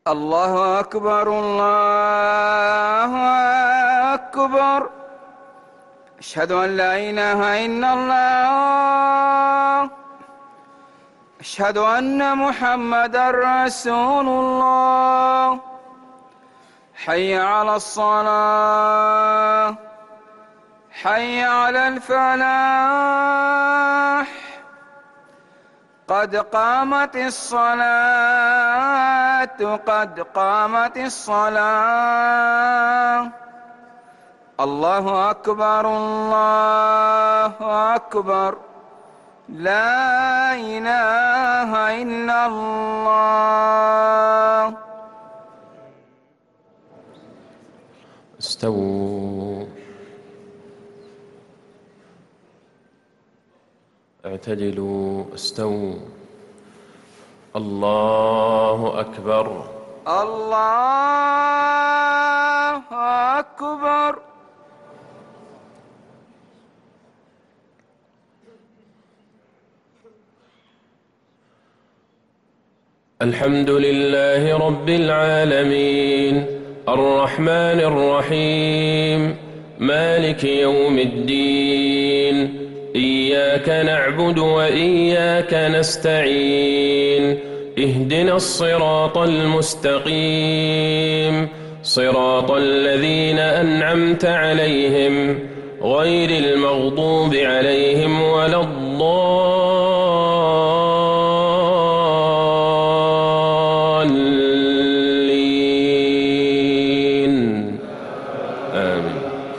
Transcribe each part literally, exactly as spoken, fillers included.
الله أكبر الله أكبر. أشهد أن لا إله إلا الله. أشهد أن محمدًا رسول الله. حي على الصلاة، حي على الفلاح، قد قامت الصلاة، قد قامت الصلاة. الله أكبر الله أكبر. لا إله إلا الله. استووا، اعتدلوا، استووا. الله أكبر الله أكبر. الحمد لله رب العالمين، الرحمن الرحيم، مالك يوم الدين. إياك نعبد وإياك نستعين. اهدنا الصراط المستقيم، صراط الذين أنعمت عليهم غير المغضوب عليهم ولا الضالين. آمين.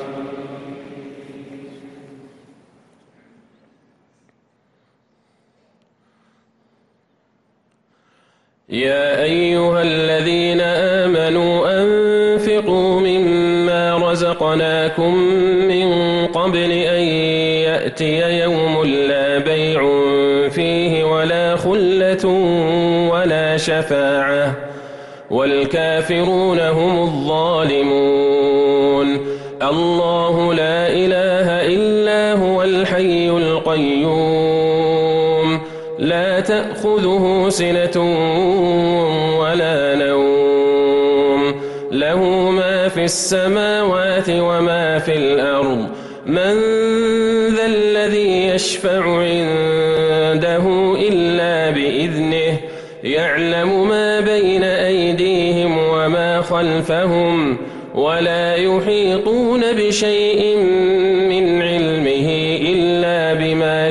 يا أيها الذين آمنوا أنفقوا مما رزقناكم من قبل أن يأتي يوم لا بيع فيه ولا خلة ولا شفاعة والكافرون هم الظالمون. الله لا إله إلا هو الحي القيوم، لا تأخذه سنة ولا نوم، له ما في السماوات وما في الأرض. من ذا الذي يشفع عنده إلا بإذنه، يعلم ما بين أيديهم وما خلفهم، ولا يحيطون بشيء من علمه إلا بما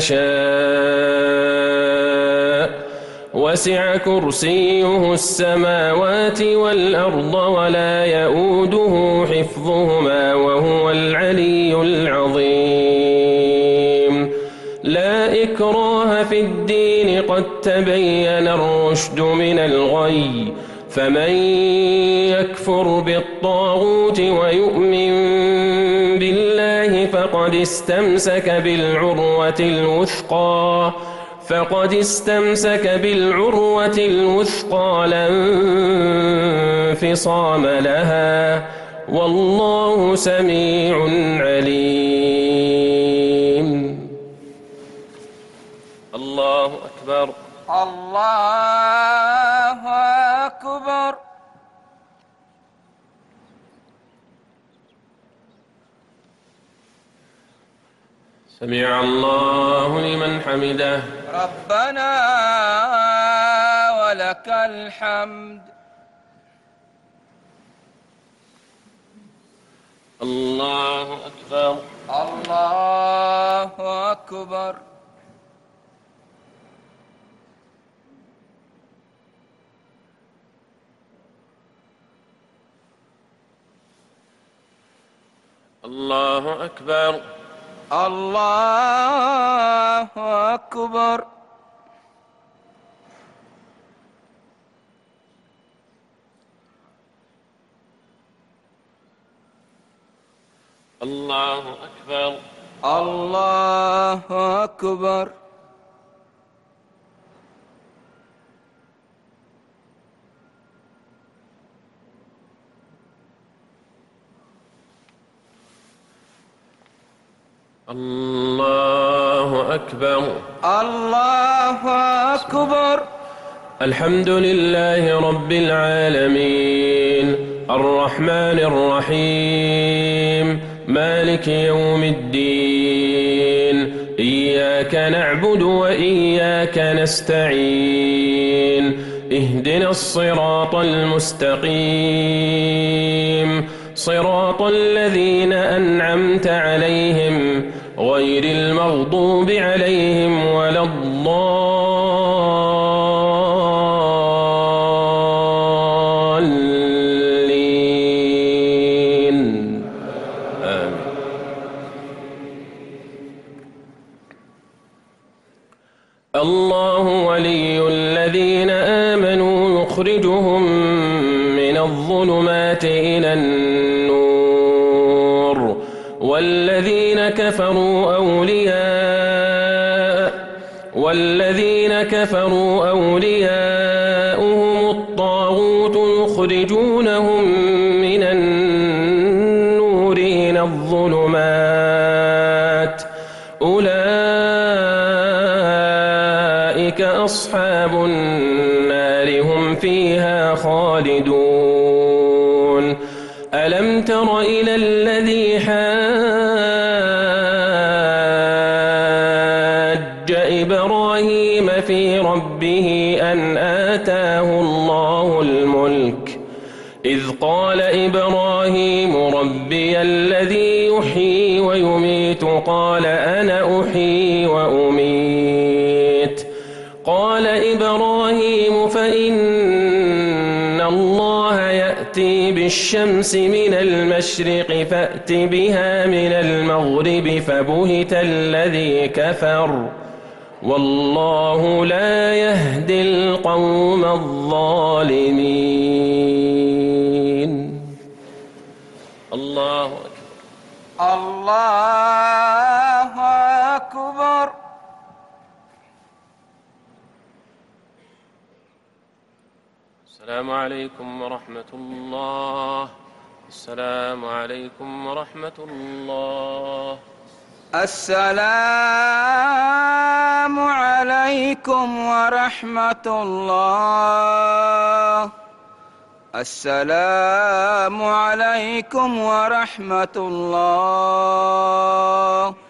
شاء. وسع كرسيه السماوات والأرض ولا يؤوده حفظهما وهو العلي العظيم. لا إكراه في الدين، قد تبين الرشد من الغي. فمن يكفر بالطاغوت ويؤمن بالله فقد استمسك بالعروة الوثقى فقد استمسك بالعروة الوثقى لا انفصام لها، والله سميع عليم. الله أكبر الله أكبر. سمع الله لمن حمده. ربنا ولك الحمد. الله أكبر الله أكبر. الله أكبر الله أكبر. الله أكبر الله أكبر. الله أكبر الله أكبر. الحمد لله رب العالمين الرحمن الرحيم مالك يوم الدين إياك نعبد وإياك نستعين اهدنا الصراط المستقيم صراط الذين أنعمت عليهم غير المغضوب عليهم ولا الضالين آمين. الله ولي الذين آمنوا يخرجهم من الظلمات إلى النور والذين كفروا أولياء والذين كفروا أولياؤهم الطاغوت يخرجونهم من النور إلى الظلمات أولئك أصحاب النار هم فيها خالدون ألم تر إلى الذي حاج إبراهيم في ربه أن آتاه الله الملك إذ قال إبراهيم ربي الذي يحيي ويميت قال أنا أحيي وأميت قال إبراهيم فإن الله يأتي بالشمس من المشرق فأت بها من المغرب فبهت الذي كفر والله لا يهدي القوم الظالمين. الله أكبر. الله أكبر. السلام عليكم ورحمة الله. السلام عليكم ورحمة الله. السلام عليكم ورحمة الله. السلام عليكم ورحمة الله.